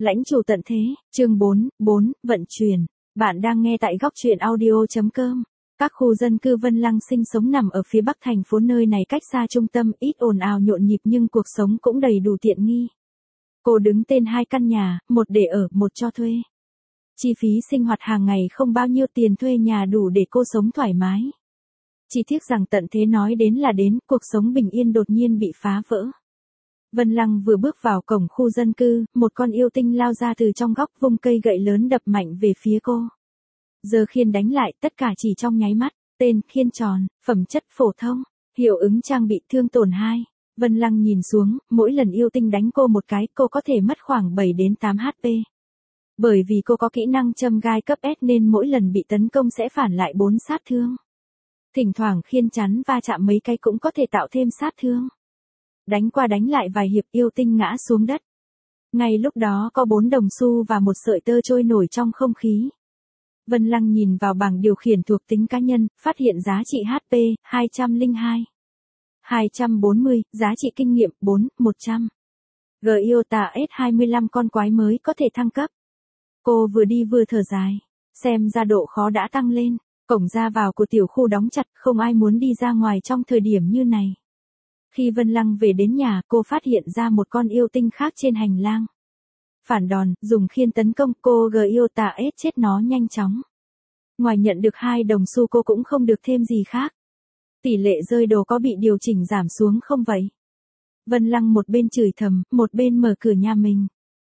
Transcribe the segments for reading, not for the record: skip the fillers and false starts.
Lãnh chủ tận thế, chương 4, vận chuyển. Bạn đang nghe tại góc truyện audio.com. Các khu dân cư Vân Lăng sinh sống nằm ở phía bắc thành phố, nơi này cách xa trung tâm, ít ồn ào nhộn nhịp nhưng cuộc sống cũng đầy đủ tiện nghi. Cô đứng tên 2 căn nhà, một để ở, một cho thuê. Chi phí sinh hoạt hàng ngày không bao nhiêu, tiền thuê nhà đủ để cô sống thoải mái. Chỉ tiếc rằng tận thế nói đến là đến, cuộc sống bình yên đột nhiên bị phá vỡ. Vân Lăng vừa bước vào cổng khu dân cư, một con yêu tinh lao ra từ trong góc, vung cây gậy lớn đập mạnh về phía cô. Giờ khiên đánh lại, tất cả chỉ trong nháy mắt. Tên: khiên tròn, phẩm chất phổ thông, hiệu ứng trang bị thương tổn 2. Vân Lăng nhìn xuống, mỗi lần yêu tinh đánh cô một cái, cô có thể mất khoảng 7 đến 8 HP. Bởi vì cô có kỹ năng châm gai cấp S nên mỗi lần bị tấn công sẽ phản lại 4 sát thương. Thỉnh thoảng khiên chắn va chạm mấy cái cũng có thể tạo thêm sát thương. Đánh qua đánh lại vài hiệp, yêu tinh ngã xuống đất. Ngay lúc đó có 4 đồng xu và một sợi tơ trôi nổi trong không khí. Vân Lăng nhìn vào bảng điều khiển thuộc tính cá nhân, phát hiện giá trị HP 202, 240, giá trị kinh nghiệm 4, 100. Giota S25 con quái mới có thể thăng cấp. Cô vừa đi vừa thở dài, xem ra độ khó đã tăng lên. Cổng ra vào của tiểu khu đóng chặt, không ai muốn đi ra ngoài trong thời điểm như này. Khi Vân Lăng về đến nhà, cô phát hiện ra một con yêu tinh khác trên hành lang. Phản đòn, dùng khiên tấn công, cô Giota S chết nó nhanh chóng. Ngoài nhận được 2 đồng xu cô cũng không được thêm gì khác. Tỷ lệ rơi đồ có bị điều chỉnh giảm xuống không vậy? Vân Lăng một bên chửi thầm, một bên mở cửa nhà mình.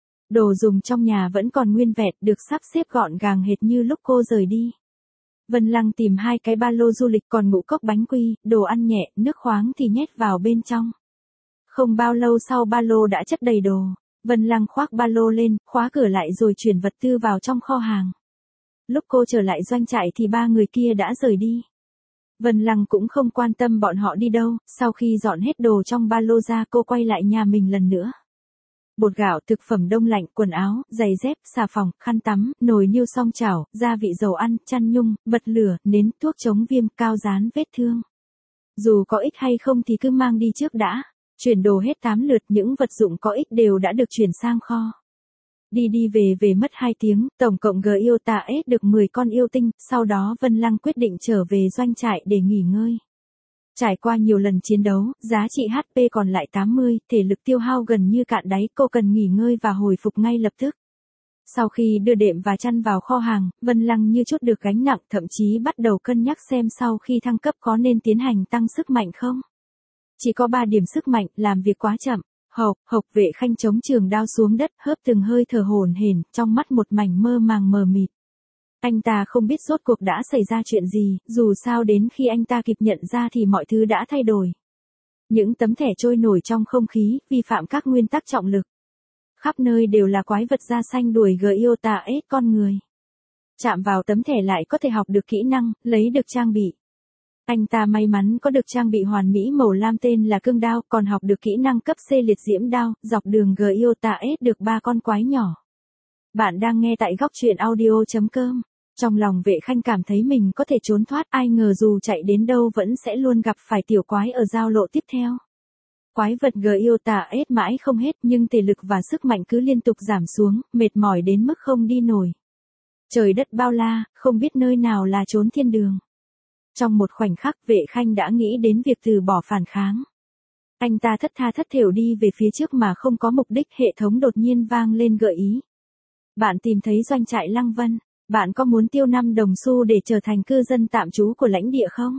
Đồ dùng trong nhà vẫn còn nguyên vẹn, được sắp xếp gọn gàng hệt như lúc cô rời đi. Vân Lăng tìm 2 cái ba lô du lịch, còn ngũ cốc bánh quy, đồ ăn nhẹ, nước khoáng thì nhét vào bên trong. Không bao lâu sau ba lô đã chất đầy đồ. Vân Lăng khoác ba lô lên, khóa cửa lại rồi chuyển vật tư vào trong kho hàng. Lúc cô trở lại doanh trại thì 3 người kia đã rời đi. Vân Lăng cũng không quan tâm bọn họ đi đâu, sau khi dọn hết đồ trong ba lô ra, cô quay lại nhà mình lần nữa. Bột gạo, thực phẩm đông lạnh, quần áo, giày dép, xà phòng, khăn tắm, nồi niêu xoong chảo, gia vị dầu ăn, chăn nhung, bật lửa, nến, thuốc chống viêm, cao dán vết thương. Dù có ích hay không thì cứ mang đi trước đã. Chuyển đồ hết 8 lượt, những vật dụng có ích đều đã được chuyển sang kho. Đi về mất 2 tiếng, tổng cộng Giota S được 10 con yêu tinh, sau đó Vân Lăng quyết định trở về doanh trại để nghỉ ngơi. Trải qua nhiều lần chiến đấu, giá trị HP còn lại 80, thể lực tiêu hao gần như cạn đáy, cô cần nghỉ ngơi và hồi phục ngay lập tức. Sau khi đưa đệm và chăn vào kho hàng, Vân Lăng như chút được gánh nặng, thậm chí bắt đầu cân nhắc xem sau khi thăng cấp có nên tiến hành tăng sức mạnh không. Chỉ có 3 điểm sức mạnh, làm việc quá chậm. Hộc Vệ Khanh chống trường đao xuống đất, hớp từng hơi thở hổn hển, trong mắt một mảnh mơ màng mờ mịt. Anh ta không biết rốt cuộc đã xảy ra chuyện gì, dù sao đến khi anh ta kịp nhận ra thì mọi thứ đã thay đổi. Những tấm thẻ trôi nổi trong không khí, vi phạm các nguyên tắc trọng lực. Khắp nơi đều là quái vật da xanh đuổi Giota S con người. Chạm vào tấm thẻ lại có thể học được kỹ năng, lấy được trang bị. Anh ta may mắn có được trang bị hoàn mỹ màu lam tên là cương đao, còn học được kỹ năng cấp C liệt diễm đao, dọc đường Giota S được 3 con quái nhỏ. Bạn đang nghe tại góc truyện audio.com. Trong lòng Vệ Khanh cảm thấy mình có thể trốn thoát, ai ngờ dù chạy đến đâu vẫn sẽ luôn gặp phải tiểu quái ở giao lộ tiếp theo. Quái vật Giota S mãi không hết, nhưng thể lực và sức mạnh cứ liên tục giảm xuống, mệt mỏi đến mức không đi nổi. Trời đất bao la, không biết nơi nào là chốn thiên đường. Trong một khoảnh khắc, Vệ Khanh đã nghĩ đến việc từ bỏ phản kháng. Anh ta thất tha thất thểu đi về phía trước mà không có mục đích, hệ thống đột nhiên vang lên gợi ý. Bạn tìm thấy doanh trại Lăng Vân, bạn có muốn tiêu 5 đồng xu để trở thành cư dân tạm trú của lãnh địa không?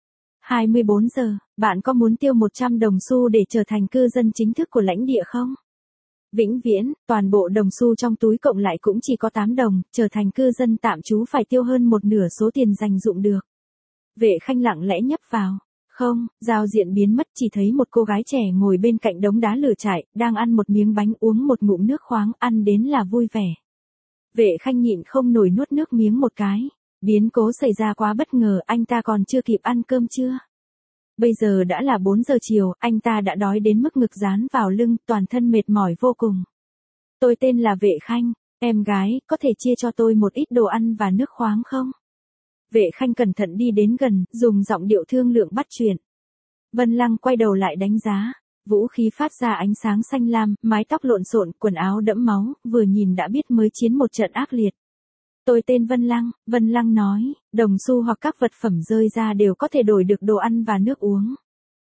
24 giờ, bạn có muốn tiêu 100 đồng xu để trở thành cư dân chính thức của lãnh địa không? Vĩnh viễn, toàn bộ đồng xu trong túi cộng lại cũng chỉ có 8 đồng, trở thành cư dân tạm trú phải tiêu hơn một nửa số tiền dành dụm được. Vệ Khanh lặng lẽ nhấp vào. Không, giao diện biến mất, chỉ thấy một cô gái trẻ ngồi bên cạnh đống đá lửa trại, đang ăn một miếng bánh, uống một ngụm nước khoáng, ăn đến là vui vẻ. Vệ Khanh nhịn không nổi nuốt nước miếng một cái. Biến cố xảy ra quá bất ngờ, anh ta còn chưa kịp ăn cơm trưa. Bây giờ đã là 4 giờ chiều, anh ta đã đói đến mức ngực dán vào lưng, toàn thân mệt mỏi vô cùng. Tôi tên là Vệ Khanh, em gái, có thể chia cho tôi một ít đồ ăn và nước khoáng không? Vệ Khanh cẩn thận đi đến gần, dùng giọng điệu thương lượng bắt chuyện. Vân Lăng quay đầu lại đánh giá. vũ khí phát ra ánh sáng xanh lam, mái tóc lộn xộn, quần áo đẫm máu, vừa nhìn đã biết mới chiến một trận ác liệt. Tôi tên Vân Lăng nói, đồng xu hoặc các vật phẩm rơi ra đều có thể đổi được đồ ăn và nước uống.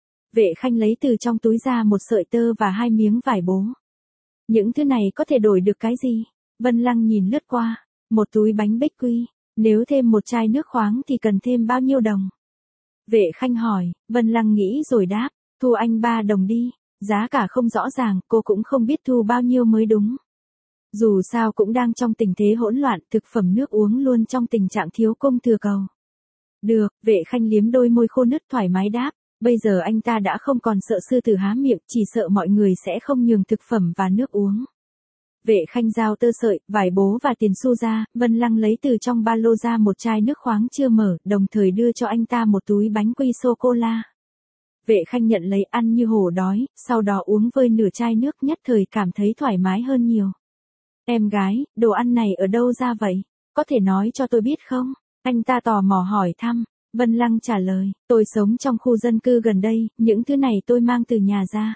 Vệ Khanh lấy từ trong túi ra một sợi tơ và 2 miếng vải bố. Những thứ này có thể đổi được cái gì? Vân Lăng nhìn lướt qua, một túi bánh bích quy, nếu thêm một chai nước khoáng thì cần thêm bao nhiêu đồng? Vệ Khanh hỏi, Vân Lăng nghĩ rồi đáp, thu anh 3 đồng đi, giá cả không rõ ràng, cô cũng không biết thu bao nhiêu mới đúng. Dù sao cũng đang trong tình thế hỗn loạn, thực phẩm nước uống luôn trong tình trạng thiếu cung thừa cầu. Được, Vệ Khanh liếm đôi môi khô nứt thoải mái đáp, bây giờ anh ta đã không còn sợ sư tử há miệng, chỉ sợ mọi người sẽ không nhường thực phẩm và nước uống. Vệ Khanh giao tơ sợi, vải bố và tiền xu ra, Vân Lăng lấy từ trong ba lô ra một chai nước khoáng chưa mở, đồng thời đưa cho anh ta một túi bánh quy sô-cô-la. Vệ Khanh nhận lấy ăn như hổ đói, sau đó uống vơi nửa chai nước, nhất thời cảm thấy thoải mái hơn nhiều. Em gái, đồ ăn này ở đâu ra vậy? Có thể nói cho tôi biết không? Anh ta tò mò hỏi thăm. Vân Lăng trả lời, tôi sống trong khu dân cư gần đây, những thứ này tôi mang từ nhà ra.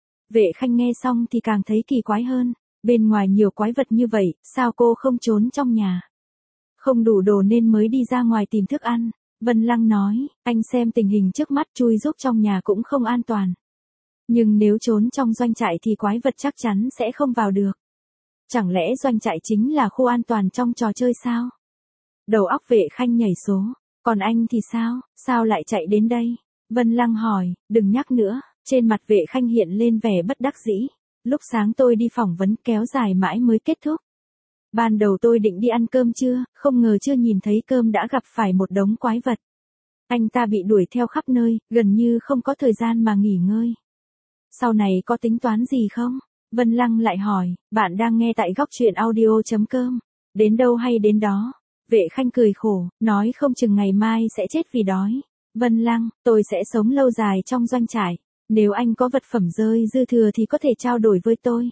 Vệ Khanh nghe xong thì càng thấy kỳ quái hơn. Bên ngoài nhiều quái vật như vậy, sao cô không trốn trong nhà? Không đủ đồ nên mới đi ra ngoài tìm thức ăn. Vân Lăng nói, anh xem tình hình trước mắt, chui rúc trong nhà cũng không an toàn. Nhưng nếu trốn trong doanh trại thì quái vật chắc chắn sẽ không vào được. Chẳng lẽ doanh trại chính là khu an toàn trong trò chơi sao? Đầu óc Vệ Khanh nhảy số. Còn anh thì sao? Sao lại chạy đến đây? Vân Lăng hỏi, đừng nhắc nữa. Trên mặt Vệ Khanh hiện lên vẻ bất đắc dĩ. Lúc sáng tôi đi phỏng vấn kéo dài mãi mới kết thúc. Ban đầu tôi định đi ăn cơm trưa, không ngờ chưa nhìn thấy cơm đã gặp phải một đống quái vật. Anh ta bị đuổi theo khắp nơi, gần như không có thời gian mà nghỉ ngơi. Sau này có tính toán gì không? Vân Lăng lại hỏi, bạn đang nghe tại góc truyện audio.com. Đến đâu hay đến đó. Vệ Khanh cười khổ, nói không chừng ngày mai sẽ chết vì đói. Vân Lăng, tôi sẽ sống lâu dài trong doanh trại. Nếu anh có vật phẩm rơi dư thừa thì có thể trao đổi với tôi.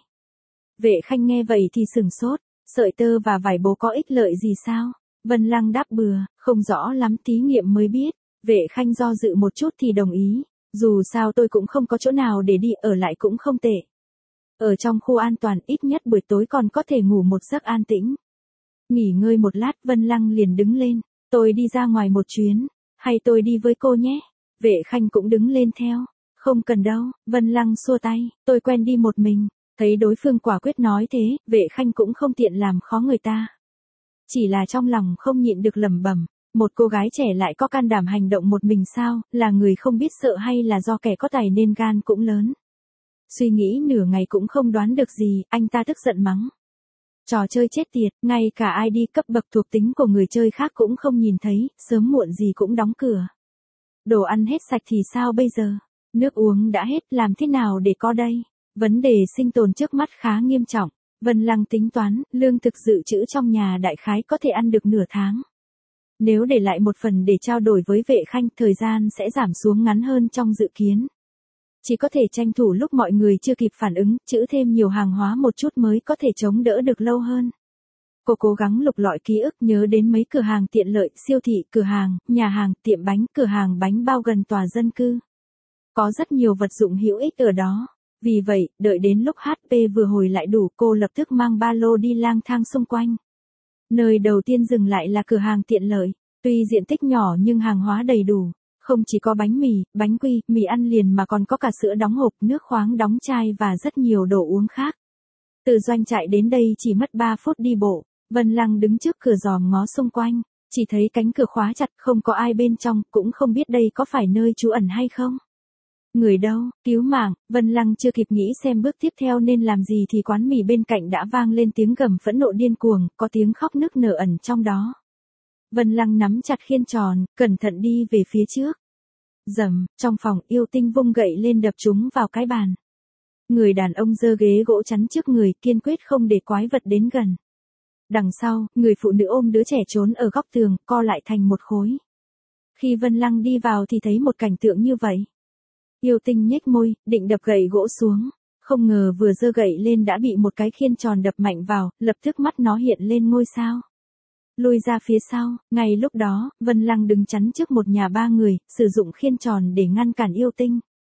Vệ Khanh nghe vậy thì sửng sốt, sợi tơ và vải bố có ích lợi gì sao? Vân Lăng đáp bừa, không rõ lắm, thí nghiệm mới biết. Vệ Khanh do dự một chút thì đồng ý, dù sao tôi cũng không có chỗ nào để đi, ở lại cũng không tệ. Ở trong khu an toàn ít nhất buổi tối còn có thể ngủ một giấc an tĩnh. Nghỉ ngơi một lát, Vân Lăng liền đứng lên, tôi đi ra ngoài một chuyến, hay tôi đi với cô nhé? Vệ Khanh cũng đứng lên theo. Không cần đâu, Vân Lăng xua tay, tôi quen đi một mình. Thấy đối phương quả quyết nói thế, Vệ Khanh cũng không tiện làm khó người ta. Chỉ là trong lòng không nhịn được lẩm bẩm, một cô gái trẻ lại có can đảm hành động một mình sao, là người không biết sợ hay là do kẻ có tài nên gan cũng lớn. Suy nghĩ nửa ngày cũng không đoán được gì, anh ta tức giận mắng. Trò chơi chết tiệt, ngay cả ID cấp bậc thuộc tính của người chơi khác cũng không nhìn thấy, sớm muộn gì cũng đóng cửa. Đồ ăn hết sạch thì sao bây giờ? Nước uống đã hết, làm thế nào để có đây? Vấn đề sinh tồn trước mắt khá nghiêm trọng. Vân Lăng tính toán, lương thực dự trữ trong nhà đại khái có thể ăn được nửa tháng. Nếu để lại một phần để trao đổi với Vệ Khanh, thời gian sẽ giảm xuống ngắn hơn trong dự kiến. Chỉ có thể tranh thủ lúc mọi người chưa kịp phản ứng, trữ thêm nhiều hàng hóa một chút mới có thể chống đỡ được lâu hơn. Cô cố gắng lục lọi ký ức, nhớ đến mấy cửa hàng tiện lợi, siêu thị, cửa hàng, nhà hàng, tiệm bánh, cửa hàng bánh bao gần tòa dân cư. Có rất nhiều vật dụng hữu ích ở đó. Vì vậy, đợi đến lúc HP vừa hồi lại đủ, cô lập tức mang ba lô đi lang thang xung quanh. Nơi đầu tiên dừng lại là cửa hàng tiện lợi. Tuy diện tích nhỏ nhưng hàng hóa đầy đủ. Không chỉ có bánh mì, bánh quy, mì ăn liền mà còn có cả sữa đóng hộp, nước khoáng đóng chai và rất nhiều đồ uống khác. Từ doanh trại đến đây chỉ mất 3 phút đi bộ. Vân Lăng đứng trước cửa dòm ngó xung quanh. Chỉ thấy cánh cửa khóa chặt, không có ai bên trong, cũng không biết đây có phải nơi trú ẩn hay không. Người đâu, cứu mạng, Vân Lăng chưa kịp nghĩ xem bước tiếp theo nên làm gì thì quán mì bên cạnh đã vang lên tiếng gầm phẫn nộ điên cuồng, có tiếng khóc nức nở ẩn trong đó. Vân Lăng nắm chặt khiên tròn, cẩn thận đi về phía trước. Rầm, trong phòng, Yêu Tinh vung gậy lên đập chúng vào cái bàn. Người đàn ông giơ ghế gỗ chắn trước người, kiên quyết không để quái vật đến gần. Đằng sau, người phụ nữ ôm đứa trẻ trốn ở góc tường, co lại thành một khối. Khi Vân Lăng đi vào thì thấy một cảnh tượng như vậy. Yêu Tinh nhếch môi, định đập gậy gỗ xuống. Không ngờ vừa giơ gậy lên đã bị một cái khiên tròn đập mạnh vào, lập tức mắt nó hiện lên ngôi sao. Lui ra phía sau, ngay lúc đó, Vân Lăng đứng chắn trước một nhà 3 người, sử dụng khiên tròn để ngăn cản Yêu Tinh.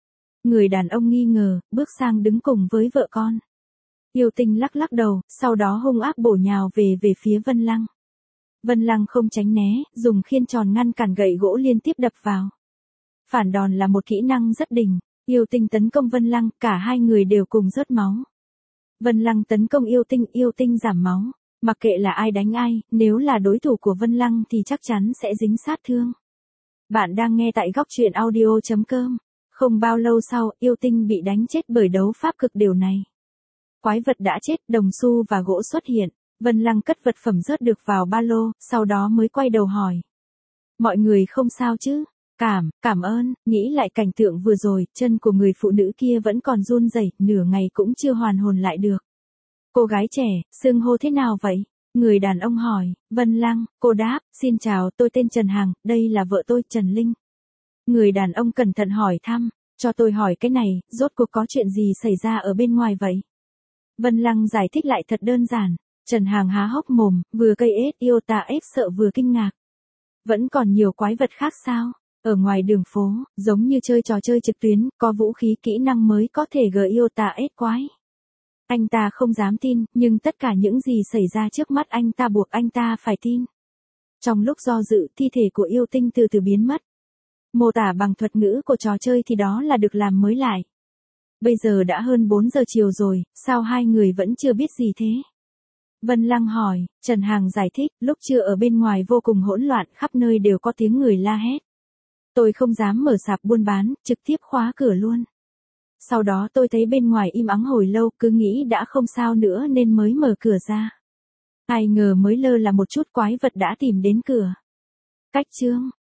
Người đàn ông nghi ngờ, bước sang đứng cùng với vợ con. Yêu Tinh lắc lắc đầu, sau đó hung ác bổ nhào về phía Vân Lăng. Vân Lăng không tránh né, dùng khiên tròn ngăn cản gậy gỗ liên tiếp đập vào. Phản đòn là một kỹ năng rất đỉnh. Yêu Tinh tấn công Vân Lăng, cả hai người đều cùng rớt máu. Vân Lăng tấn công Yêu Tinh giảm máu. Mặc kệ là ai đánh ai, nếu là đối thủ của Vân Lăng thì chắc chắn sẽ dính sát thương. Bạn đang nghe tại góc truyện audio.com. Không bao lâu sau, Yêu Tinh bị đánh chết bởi đấu pháp cực điều này. Quái vật đã chết, đồng xu và gỗ xuất hiện. Vân Lăng cất vật phẩm rớt được vào ba lô, sau đó mới quay đầu hỏi. Mọi người không sao chứ? Cảm ơn, nghĩ lại cảnh tượng vừa rồi, chân của người phụ nữ kia vẫn còn run rẩy, nửa ngày cũng chưa hoàn hồn lại được. Cô gái trẻ, xưng hô thế nào vậy? Người đàn ông hỏi. Vân Lăng, cô đáp, xin chào, tôi tên Trần Hằng, đây là vợ tôi Trần Linh. Người đàn ông cẩn thận hỏi thăm, cho tôi hỏi cái này, rốt cuộc có chuyện gì xảy ra ở bên ngoài vậy? Vân Lăng giải thích lại thật đơn giản. Trần Hằng há hốc mồm, vừa cây ếch yêu ta ếch sợ vừa kinh ngạc. Vẫn còn nhiều quái vật khác sao? Ở ngoài đường phố, giống như chơi trò chơi trực tuyến, có vũ khí kỹ năng mới có thể gợi yêu ta ếch quái. Anh ta không dám tin, nhưng tất cả những gì xảy ra trước mắt anh ta buộc anh ta phải tin. Trong lúc do dự, thi thể của Yêu Tinh từ từ biến mất. Mô tả bằng thuật ngữ của trò chơi thì đó là được làm mới lại. Bây giờ đã hơn 4 giờ chiều rồi, sao hai người vẫn chưa biết gì thế? Vân Lăng hỏi. Trần Hằng giải thích, lúc trưa ở bên ngoài vô cùng hỗn loạn, khắp nơi đều có tiếng người la hét. Tôi không dám mở sạp buôn bán, trực tiếp khóa cửa luôn. Sau đó tôi thấy bên ngoài im ắng hồi lâu, cứ nghĩ đã không sao nữa nên mới mở cửa ra. Ai ngờ mới lơ là một chút quái vật đã tìm đến cửa. Cách chương